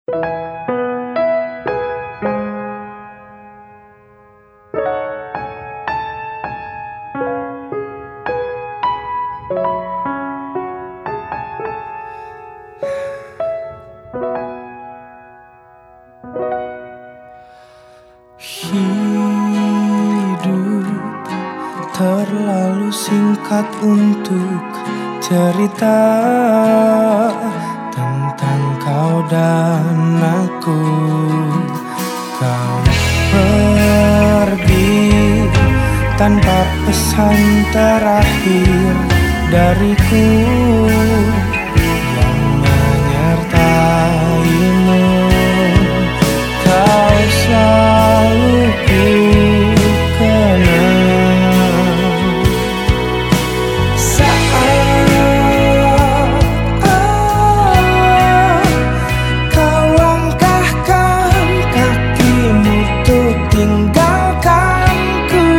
Hidup terlalu singkat untuk cerita tentang kau dan aku. Kau pergi tanpa pesan terakhir dariku yang menyertaimu. Kau selalu ku kenang saat kau langkahkan kakimu untuk tinggalkanku,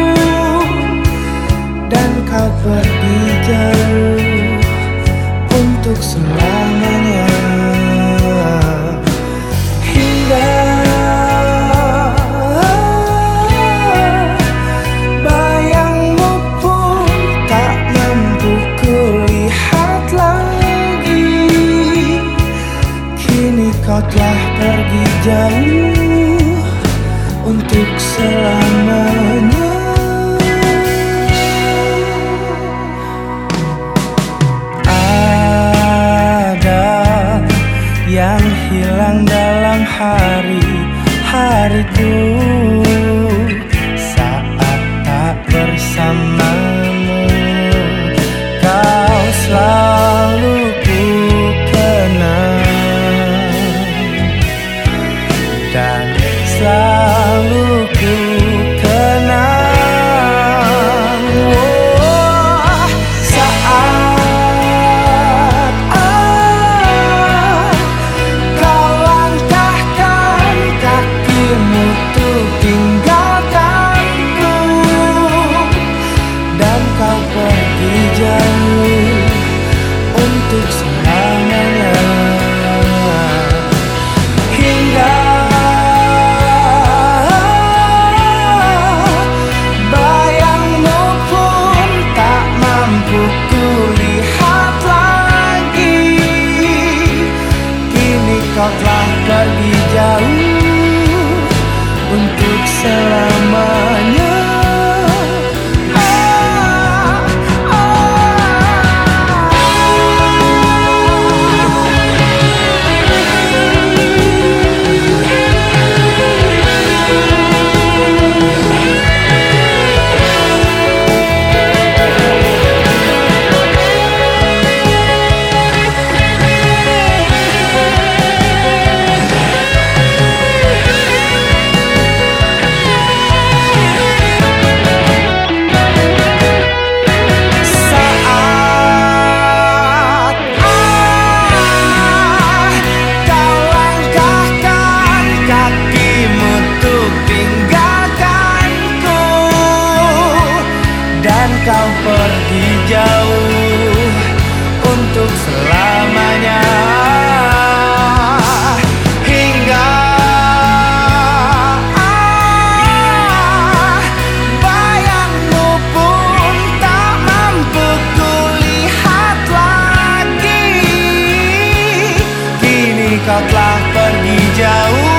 dan kau pergi jauh untuk selamanya. Kau telah pergi jauh untuk selamanya. Ada yang hilang dalam hari-hariku saat tak bersamamu. Kau selalu ku kenang dan selalu ku kenang. Saat kau langkahkan kakimu untuk tinggalkanku, dan kau pergi jauh untuk selamanya. Kau telah pergi jauh untuk selamanya. Kau pergi jauh untuk selamanya. Hingga bayangmu pun tak mampu kulihat lagi. Kini kau telah pergi jauh